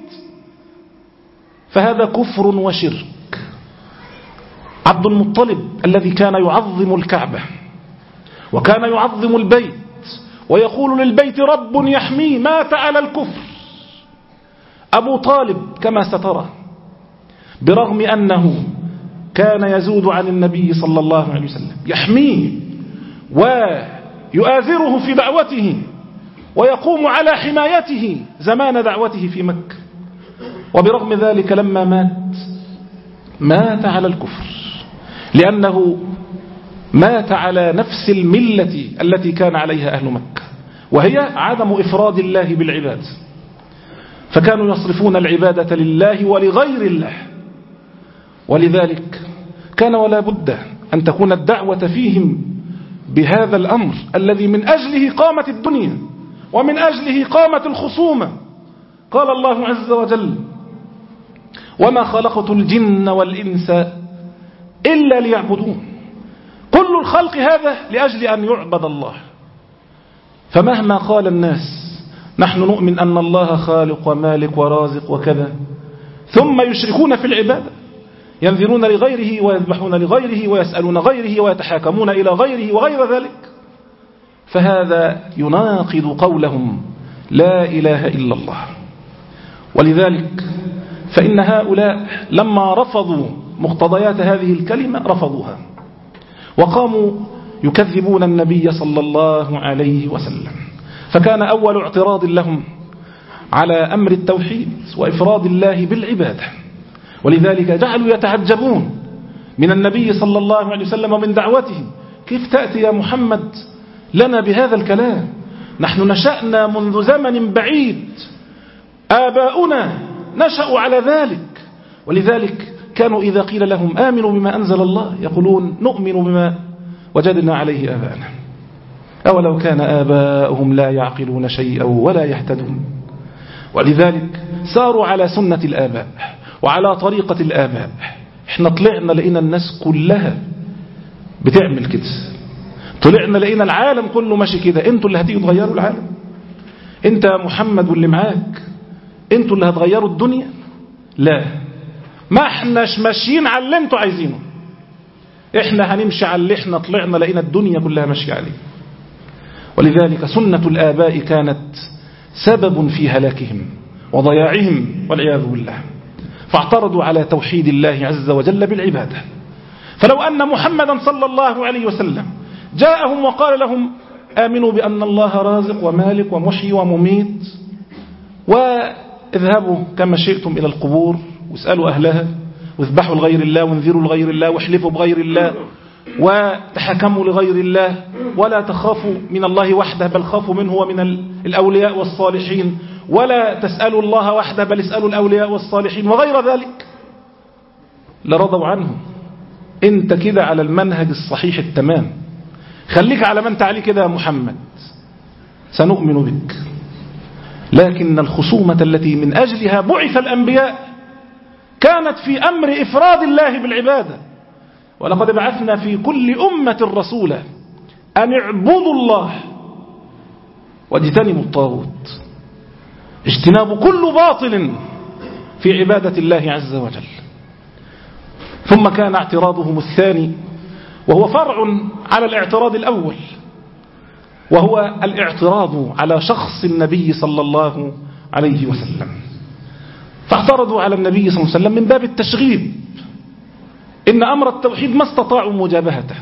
فهذا كفر وشرك. عبد المطلب الذي كان يعظم الكعبة وكان يعظم البيت ويقول للبيت رب يحميه، مات على الكفر. أبو طالب كما سترى برغم أنه كان يزود عن النبي صلى الله عليه وسلم يحميه ويؤازره في دعوته ويقوم على حمايته زمان دعوته في مكة، وبرغم ذلك لما مات مات على الكفر، لأنه مات على نفس الملة التي كان عليها أهل مكة، وهي عدم إفراد الله بالعبادة. فكانوا يصرفون العبادة لله ولغير الله، ولذلك كان ولا بد أن تكون الدعوة فيهم بهذا الأمر الذي من أجله قامت الدنيا ومن أجله قامت الخصومة. قال الله عز وجل: وما خلقت الجن والإنس إلا ليعبدون. كل الخلق هذا لأجل أن يعبد الله. فمهما قال الناس نحن نؤمن أن الله خالق ومالك ورازق وكذا، ثم يشركون في العبادة، ينذرون لغيره ويذبحون لغيره ويسألون غيره ويتحاكمون إلى غيره وغير ذلك، فهذا يناقض قولهم لا إله إلا الله. ولذلك فإن هؤلاء لما رفضوا مقتضيات هذه الكلمة رفضوها وقاموا يكذبون النبي صلى الله عليه وسلم. فكان أول اعتراض لهم على أمر التوحيد وإفراد الله بالعبادة، ولذلك جعلوا يتعجبون من النبي صلى الله عليه وسلم ومن دعوته: كيف تأتي يا محمد لنا بهذا الكلام؟ نحن نشأنا منذ زمن بعيد، آباؤنا نشأوا على ذلك. ولذلك كانوا إذا قيل لهم آمنوا بما أنزل الله يقولون نؤمن بما وجدنا عليه آباءنا، أولو كان آباؤهم لا يعقلون شيئا ولا يهتدون. ولذلك ساروا على سنة الآباء وعلى طريقة الآباء. احنا طلعنا لقينا الناس كلها بتعمل كده، طلعنا لقينا العالم كله ماشي كده، انتوا اللي هتيجوا تغيروا العالم؟ انت يا محمد واللي معاك انتوا اللي هتغيروا الدنيا؟ لا، ما احناش ماشيين على اللي انتوا عايزينه، احنا هنمشي على اللي احنا طلعنا لقينا الدنيا كلها ماشيه عليه. ولذلك سنة الآباء كانت سبب في هلاكهم وضياعهم والعياذ بالله، فاعترضوا على توحيد الله عز وجل بالعبادة. فلو أن محمدا صلى الله عليه وسلم جاءهم وقال لهم آمنوا بأن الله رازق ومالك ومحيي ومميت، واذهبوا كما شئتم إلى القبور واسألوا أهلها واذبحوا لغير الله وانذروا لغير الله واحلفوا بغير الله وتحكموا لغير الله، ولا تخافوا من الله وحده بل خافوا منه ومن الأولياء والصالحين، ولا تسألوا الله وحده بل اسألوا الأولياء والصالحين وغير ذلك، لرضوا عنه. انت كده على المنهج الصحيح التمام، خليك على ما انت عليه كده يا محمد، سنؤمن بك. لكن الخصومة التي من أجلها بعث الأنبياء كانت في أمر إفراد الله بالعبادة. ولقد بعثنا في كل أمة رسولا أن اعبدوا الله واجتنبوا الطاغوت، اجتناب كل باطل في عبادة الله عز وجل. ثم كان اعتراضهم الثاني وهو فرع على الاعتراض الأول، وهو الاعتراض على شخص النبي صلى الله عليه وسلم. فاعترضوا على النبي صلى الله عليه وسلم من باب التشغيب، إن أمر التوحيد ما استطاعوا مجابهته،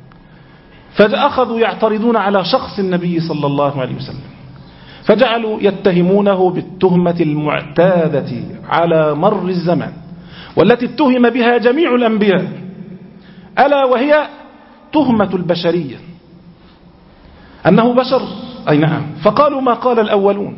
فأخذوا يعترضون على شخص النبي صلى الله عليه وسلم، فجعلوا يتهمونه بالتهمة المعتادة على مر الزمان والتي اتهم بها جميع الأنبياء، ألا وهي تهمة البشرية، أنه بشر. أي نعم. فقالوا ما قال الأولون: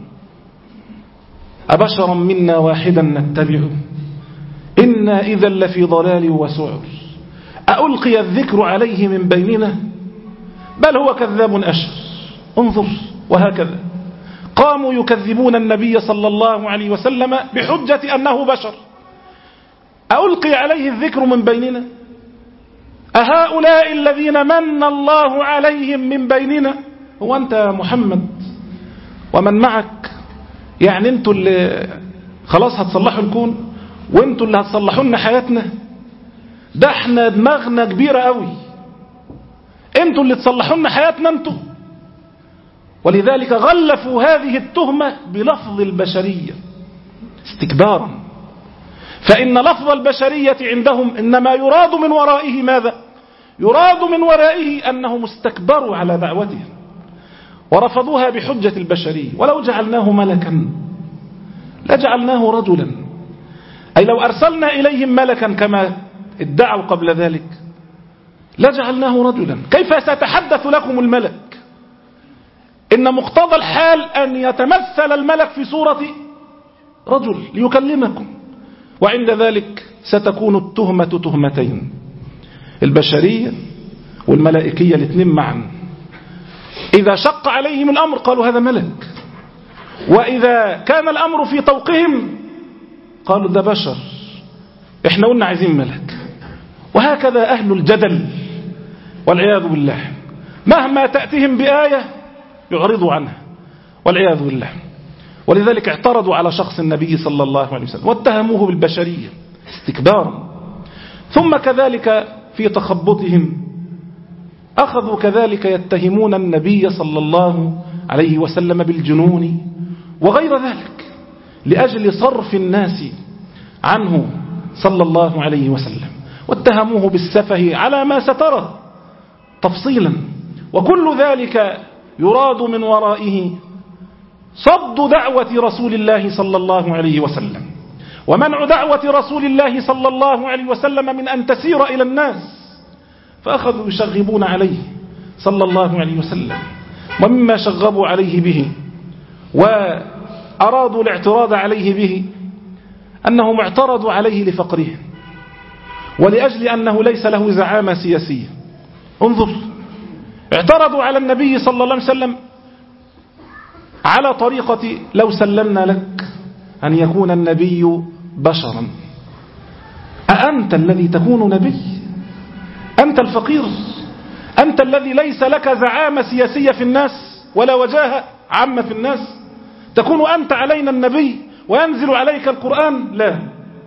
أبشرا منا واحدا نتبعه إنا إذا لفي ضلال وسعر، ألقي الذكر عليه من بيننا بل هو كذاب أشر. انظر، وهكذا قاموا يكذبون النبي صلى الله عليه وسلم بحجة أنه بشر. ألقي عليه الذكر من بيننا، أهؤلاء الذين من الله عليهم من بيننا؟ هو أنت يا محمد ومن معك يعني أنتوا اللي خلاص هتصلحوا الكون وأنتوا اللي هتصلحوا لنا حياتنا؟ ده احنا دماغنا كبيرة قوي، انتوا اللي تصلحوا لنا حياتنا انتوا. ولذلك غلفوا هذه التهمة بلفظ البشرية استكبارا، فإن لفظ البشرية عندهم إنما يراد من ورائه ماذا؟ يراد من ورائه أنهم استكبروا على دعوته ورفضوها بحجة البشرية. ولو جعلناه ملكا لجعلناه رجلا، أي لو أرسلنا إليهم ملكا كما ادعوا قبل ذلك لجعلناه رجلا. كيف سيتحدث لكم الملك؟ إن مقتضى الحال أن يتمثل الملك في صورة رجل ليكلمكم، وعند ذلك ستكون التهمة تهمتين، البشرية والملائكية الاثنين معا. إذا شق عليهم الأمر قالوا هذا ملك، وإذا كان الأمر في طوقهم قالوا ده بشر، إحنا قلنا عايزين ملك. وهكذا أهل الجدل والعياذ بالله، مهما تأتيهم بآية يعرضوا عنها والعياذ بالله. ولذلك اعترضوا على شخص النبي صلى الله عليه وسلم واتهموه بالبشرية استكبارا. ثم كذلك في تخبطهم أخذوا كذلك يتهمون النبي صلى الله عليه وسلم بالجنون وغير ذلك لأجل صرف الناس عنه صلى الله عليه وسلم، واتهموه بالسفه على ما سترى تفصيلا. وكل ذلك يراد من ورائه صد دعوة رسول الله صلى الله عليه وسلم ومنع دعوة رسول الله صلى الله عليه وسلم من أن تسير إلى الناس، فأخذوا يشغبون عليه صلى الله عليه وسلم. ومما شغبوا عليه به وأرادوا الاعتراض عليه به أنهم اعترضوا عليه لفقره ولأجل أنه ليس له زعامة سياسية. انظر، اعترضوا على النبي صلى الله عليه وسلم على طريقة لو سلمنا لك أن يكون النبي بشرا، أأنت الذي تكون نبي؟ أنت الفقير، أنت الذي ليس لك زعامة سياسية في الناس ولا وجاهة عامة في الناس، تكون أنت علينا النبي وينزل عليك القرآن؟ لا.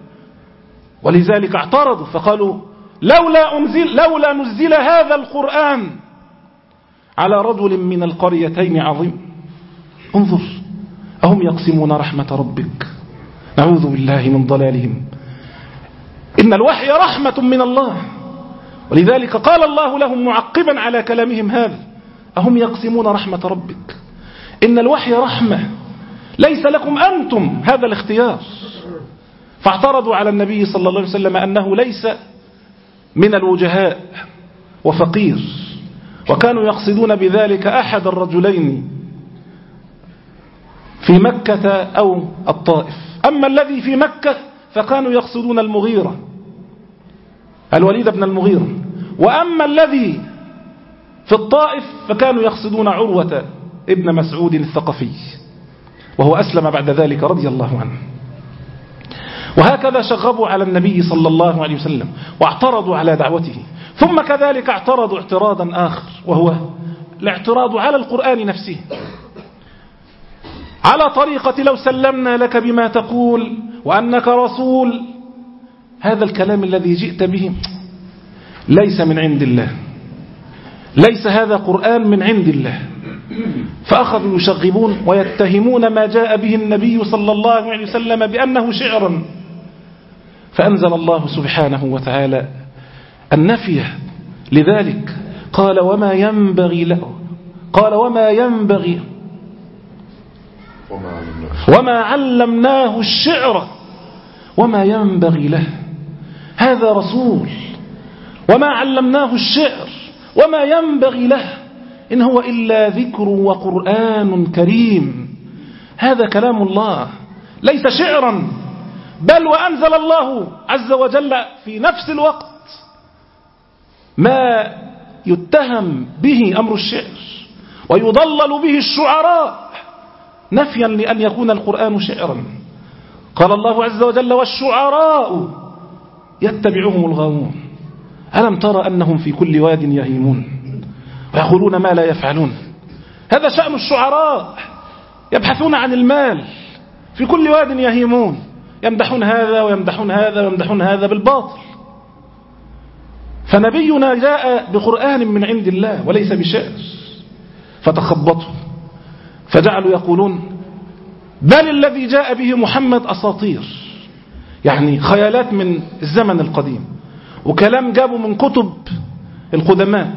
ولذلك اعترضوا فقالوا لولا أنزل, لولا نزل هذا القرآن على رجل من القريتين عظيم. انظر، أهم يقسمون رحمة ربك؟ نعوذ بالله من ضلالهم. إن الوحي رحمة من الله، ولذلك قال الله لهم معقبا على كلامهم هذا أهم يقسمون رحمة ربك؟ إن الوحي رحمة، ليس لكم أنتم هذا الاختيار. فاعترضوا على النبي صلى الله عليه وسلم أنه ليس من الوجهاء وفقير، وكانوا يقصدون بذلك أحد الرجلين في مكة أو الطائف. أما الذي في مكة فكانوا يقصدون المغيرة، الوليد بن المغيرة، وأما الذي في الطائف فكانوا يقصدون عروة ابن مسعود الثقفي، وهو أسلم بعد ذلك رضي الله عنه. وهكذا شغبوا على النبي صلى الله عليه وسلم واعترضوا على دعوته. ثم كذلك اعترضوا اعتراضا آخر، وهو الاعتراض على القرآن نفسه على طريقة لو سلمنا لك بما تقول وأنك رسول. هذا الكلام الذي جئت به ليس من عند الله، ليس هذا قرآن من عند الله. فأخذوا يشغبون ويتهمون ما جاء به النبي صلى الله عليه وسلم بأنه شعرا، فأنزل الله سبحانه وتعالى النفي لذلك. قال وما ينبغي له، قال وما ينبغي وما علمناه الشعر وما ينبغي له. هذا رسول وما علمناه الشعر وما ينبغي له، إن هو إلا ذكر وقرآن كريم. هذا كلام الله ليس شعرا، بل وأنزل الله عز وجل في نفس الوقت ما يتهم به أمر الشعر ويضلل به الشعراء نفيا لأن يكون القرآن شعرا. قال الله عز وجل والشعراء يتبعهم الغاوون ألم ترى أنهم في كل واد يهيمون ويقولون ما لا يفعلون. هذا شأن الشعراء، يبحثون عن المال في كل واد يهيمون، يمدحون هذا ويمدحون هذا ويمدحون هذا بالباطل. فنبينا جاء بقرآن من عند الله وليس بشعر، فتخبطوا فجعلوا يقولون بل الذي جاء به محمد أساطير، يعني خيالات من الزمن القديم وكلام جابوا من كتب القدماء،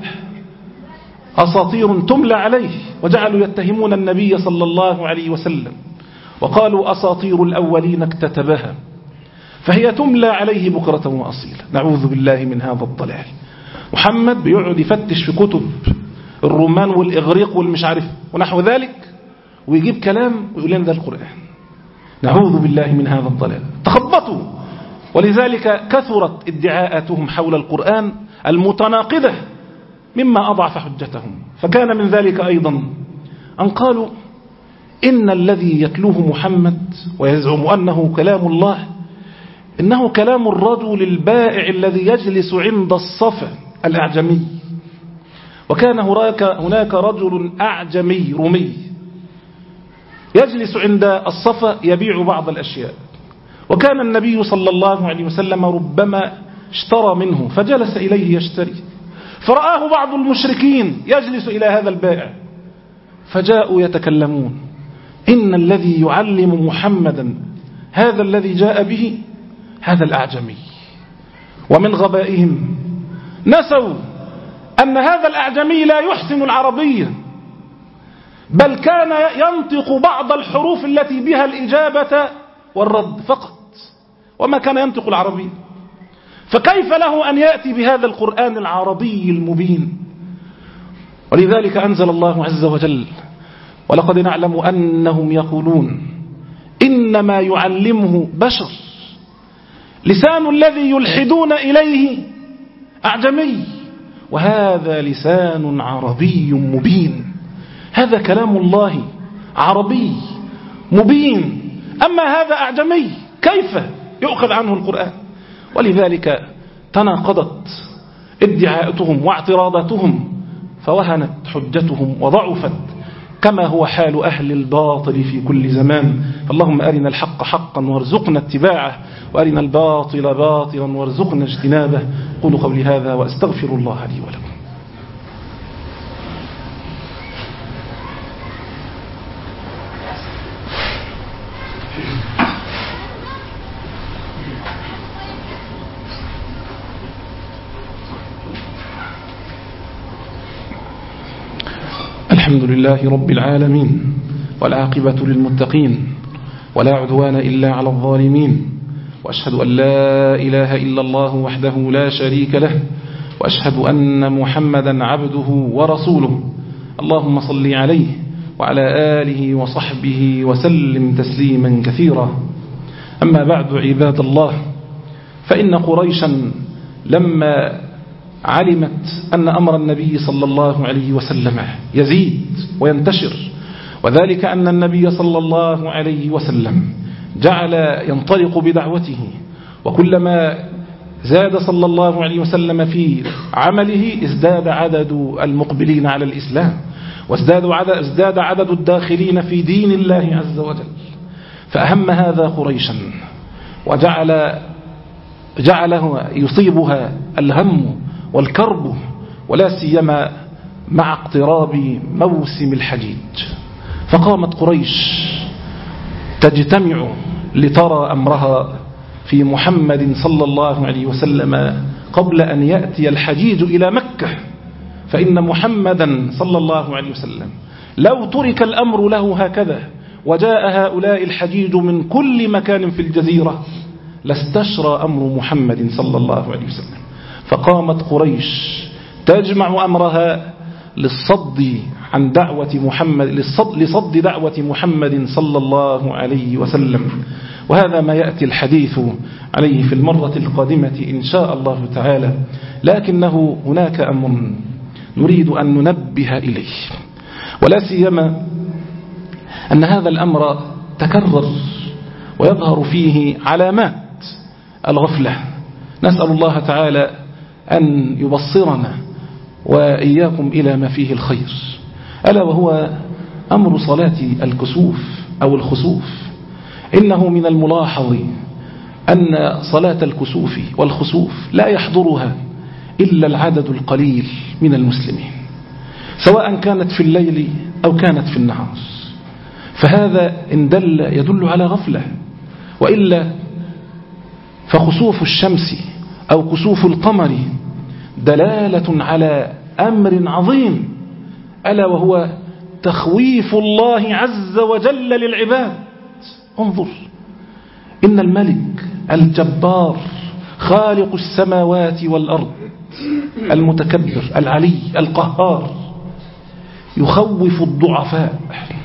أساطير تملى عليه. وجعلوا يتهمون النبي صلى الله عليه وسلم وقالوا أساطير الأولين اكتتبها، فهي تملى عليه بكرة وأصيلا. نعوذ بالله من هذا الضلال. محمد بيقعد يفتش في كتب الرومان والإغريق والمش عارف ونحو ذلك ويجيب كلام ويقول لنا ده القرآن. نعوذ بالله من هذا الضلال. تخبطوا. ولذلك كثرت ادعاءاتهم حول القرآن المتناقضة مما أضعف حجتهم. فكان من ذلك أيضا أن قالوا إن الذي يتلوه محمد ويزعم أنه كلام الله إنه كلام الرجل البائع الذي يجلس عند الصفا الأعجمي. وكان هناك رجل أعجمي رومي يجلس عند الصفا يبيع بعض الأشياء، وكان النبي صلى الله عليه وسلم ربما اشترى منه فجلس إليه يشتري، فرآه بعض المشركين يجلس إلى هذا البائع فجاءوا يتكلمون إن الذي يعلم محمدا هذا الذي جاء به هذا الأعجمي. ومن غبائهم نسوا أن هذا الأعجمي لا يحسن العربية، بل كان ينطق بعض الحروف التي بها الإجابة والرد فقط، وما كان ينطق العربية. فكيف له أن يأتي بهذا القرآن العربي المبين؟ ولذلك أنزل الله عز وجل ولقد نعلم أنهم يقولون إنما يعلمه بشر لسان الذي يلحدون إليه أعجمي وهذا لسان عربي مبين. هذا كلام الله عربي مبين، أما هذا أعجمي كيف يؤخذ عنه القرآن؟ ولذلك تناقضت ادعاءاتهم واعتراضاتهم فوهنت حجتهم وضعفت كما هو حال أهل الباطل في كل زمان. فاللهم أرنا الحق حقا وارزقنا اتباعه وأرنا الباطل باطلا وارزقنا اجتنابه. قولوا قولي هذا وأستغفر الله لي ولكم. الحمد لله رب العالمين والعاقبة للمتقين ولا عدوان إلا على الظالمين، وأشهد أن لا إله إلا الله وحده لا شريك له، وأشهد أن محمدا عبده ورسوله. اللهم صل عليه وعلى آله وصحبه وسلم تسليما كثيرا. أما بعد عباد الله، فإن قريشا لما علمت أن أمر النبي صلى الله عليه وسلم يزيد وينتشر، وذلك أن النبي صلى الله عليه وسلم جعل ينطلق بدعوته، وكلما زاد صلى الله عليه وسلم في عمله ازداد عدد المقبلين على الإسلام، وازداد عدد, ازداد عدد الداخلين في دين الله عز وجل. فأهم هذا قريشا وجعل جعله يصيبها الهم والكرب، ولا سيما مع اقتراب موسم الحجيج. فقامت قريش تجتمع لترى أمرها في محمد صلى الله عليه وسلم قبل أن يأتي الحجيج إلى مكة، فإن محمدا صلى الله عليه وسلم لو ترك الأمر له هكذا وجاء هؤلاء الحجيج من كل مكان في الجزيرة لاستشرى أمر محمد صلى الله عليه وسلم. فقامت قريش تجمع أمرها للصد عن دعوة محمد للصد, لصد دعوة محمد صلى الله عليه وسلم. وهذا ما يأتي الحديث عليه في المرة القادمة إن شاء الله تعالى، لكنه هناك أمر نريد أن ننبه إليه، ولا سيما أن هذا الأمر تكرر ويظهر فيه علامات الغفلة. نسأل الله تعالى أن يبصرنا وإياكم إلى ما فيه الخير، ألا وهو أمر صلاة الكسوف أو الخسوف. إنه من الملاحظ أن صلاة الكسوف والخسوف لا يحضرها إلا العدد القليل من المسلمين، سواء كانت في الليل أو كانت في النهار. فهذا إن دل يدل على غفلة، وإلا فخسوف الشمس أو كسوف القمر دلالة على أمر عظيم، ألا وهو تخويف الله عز وجل للعباد. انظر، إن الملك الجبار خالق السماوات والأرض المتكبر العلي القهار يخوف الضعفاء،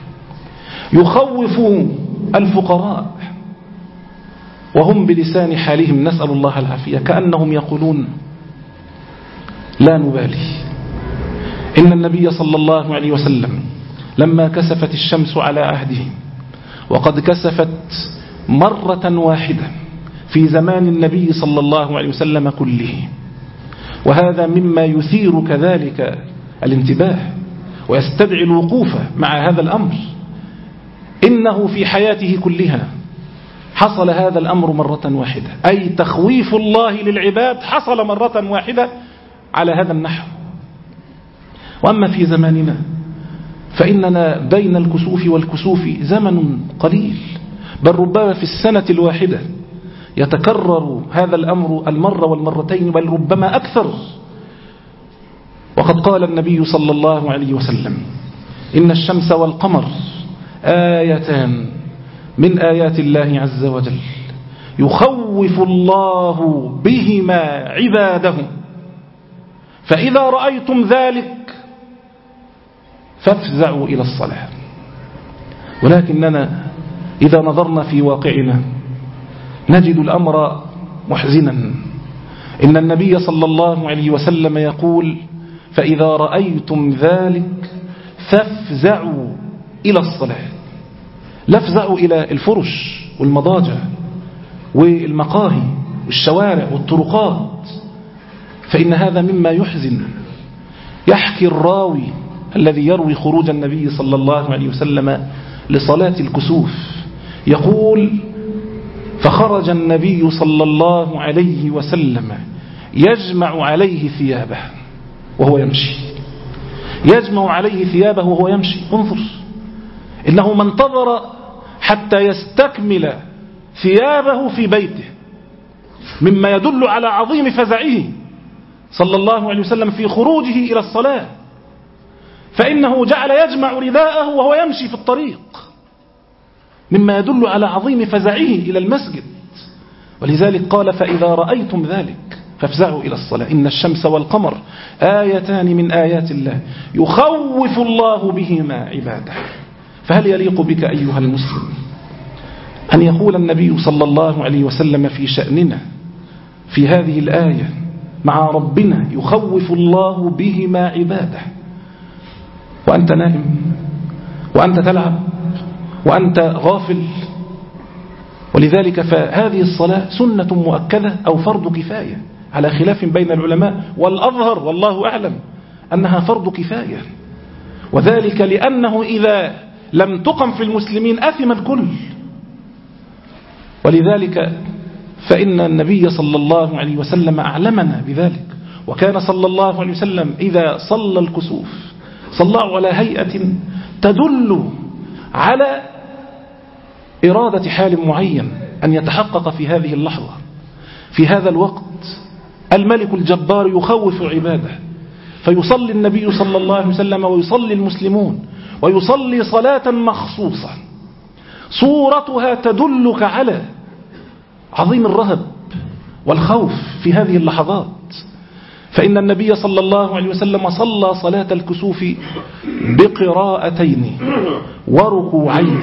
يخوف الفقراء، وهم بلسان حالهم نسأل الله العافية كأنهم يقولون لا نبالي. إن النبي صلى الله عليه وسلم لما كسفت الشمس على عهده، وقد كسفت مرة واحدة في زمان النبي صلى الله عليه وسلم كله، وهذا مما يثير كذلك الانتباه ويستدعي الوقوف مع هذا الأمر. إنه في حياته كلها حصل هذا الأمر مرة واحدة، أي تخويف الله للعباد حصل مرة واحدة على هذا النحو. وأما في زماننا فإننا بين الكسوف والكسوف زمن قليل، بل ربما في السنة الواحدة يتكرر هذا الأمر المرة والمرتين، بل ربما أكثر. وقد قال النبي صلى الله عليه وسلم: إن الشمس والقمر آيتان من آيات الله عز وجل يخوف الله بهما عباده، فإذا رأيتم ذلك فافزعوا إلى الصلاة. ولكننا إذا نظرنا في واقعنا نجد الأمر محزنا. إن النبي صلى الله عليه وسلم يقول: فإذا رأيتم ذلك فافزعوا إلى الصلاة. لا افزعوا إلى الفرش والمضاجع والمقاهي والشوارع والطرقات، فإن هذا مما يحزن. يحكي الراوي الذي يروي خروج النبي صلى الله عليه وسلم لصلاة الكسوف يقول: فخرج النبي صلى الله عليه وسلم يجمع عليه ثيابه وهو يمشي، يجمع عليه ثيابه وهو يمشي. انظر، إنه ما انتظر حتى يستكمل ثيابه في بيته، مما يدل على عظيم فزعه صلى الله عليه وسلم في خروجه إلى الصلاة، فإنه جعل يجمع رداءه وهو يمشي في الطريق، مما يدل على عظيم فزعه إلى المسجد. ولذلك قال: فإذا رأيتم ذلك فافزعوا إلى الصلاة، إن الشمس والقمر آيتان من آيات الله يخوف الله بهما عباده. فهل يليق بك أيها المسلم أن يقول النبي صلى الله عليه وسلم في شأننا في هذه الآية مع ربنا يخوف الله بهما عباده، وأنت نائم وأنت تلعب وأنت غافل؟ ولذلك فهذه الصلاة سنة مؤكدة أو فرض كفاية على خلاف بين العلماء، والأظهر والله أعلم أنها فرض كفاية، وذلك لأنه إذا لم تقم في المسلمين أثم الكل. ولذلك فإن النبي صلى الله عليه وسلم أعلمنا بذلك، وكان صلى الله عليه وسلم إذا صلى الكسوف صلى على هيئة تدل على إرادة حال معين أن يتحقق في هذه اللحظة. في هذا الوقت الملك الجبار يخوف عباده، فيصلي النبي صلى الله عليه وسلم ويصلي المسلمون، ويصلي صلاة مخصوصة صورتها تدلك على عظيم الرهب والخوف في هذه اللحظات. فإن النبي صلى الله عليه وسلم صلى صلاة الكسوف بقراءتين وركوعين،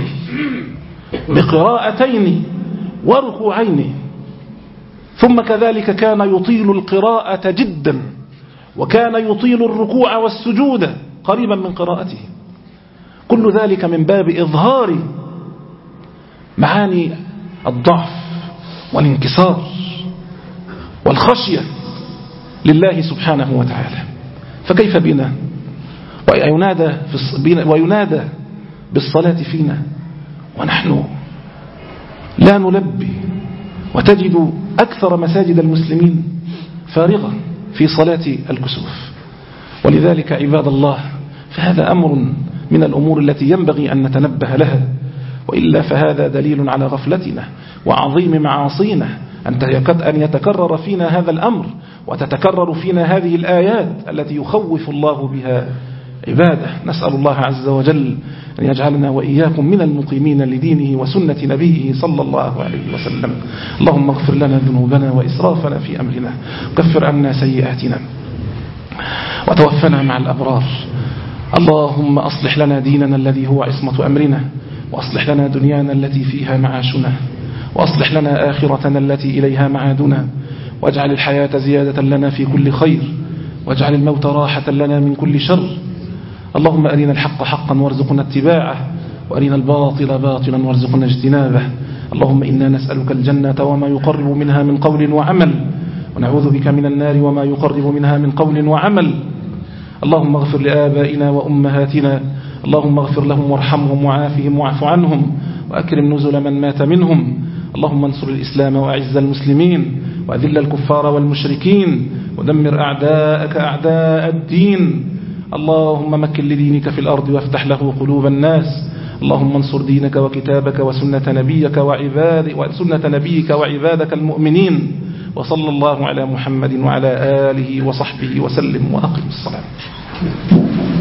بقراءتين وركوعين، ثم كذلك كان يطيل القراءة جدا، وكان يطيل الركوع والسجود قريبا من قراءته. كل ذلك من باب إظهار معاني الضعف والانكسار والخشية لله سبحانه وتعالى. فكيف بنا وينادى, في وينادى بالصلاة فينا ونحن لا نلبي، وتجد أكثر مساجد المسلمين فارغة في صلاة الكسوف. ولذلك عباد الله فهذا أمر من الأمور التي ينبغي أن نتنبه لها، وإلا فهذا دليل على غفلتنا وعظيم معاصينا أن يتكرر فينا هذا الأمر وتتكرر فينا هذه الآيات التي يخوف الله بها عباده. نسأل الله عز وجل أن يجعلنا وإياكم من المقيمين لدينه وسنة نبيه صلى الله عليه وسلم. اللهم اغفر لنا ذنوبنا وإسرافنا في أمرنا، وكفر عنا سيئاتنا، وتوفنا مع الأبرار. اللهم أصلح لنا ديننا الذي هو عصمة أمرنا، وأصلح لنا دنيانا التي فيها معاشنا، وأصلح لنا آخرتنا التي إليها معادنا، واجعل الحياة زيادة لنا في كل خير، واجعل الموت راحة لنا من كل شر. اللهم أرنا الحق حقا وارزقنا اتباعه، وأرنا الباطل باطلا وارزقنا اجتنابه. اللهم إنا نسألك الجنة وما يقرب منها من قول وعمل، ونعوذ بك من النار وما يقرب منها من قول وعمل. اللهم اغفر لآبائنا وأمهاتنا، اللهم اغفر لهم وارحمهم وعافهم واعف عنهم، وأكرم نزل من مات منهم. اللهم انصر الإسلام وأعز المسلمين، وأذل الكفار والمشركين، ودمر أعداءك أعداء الدين. اللهم مكن لدينك في الأرض وافتح له قلوب الناس. اللهم انصر دينك وكتابك وسنة نبيك وعبادك وسنة نبيك وعبادك المؤمنين. وصلى الله على محمد وعلى آله وصحبه وسلم، وأقم الصلاة.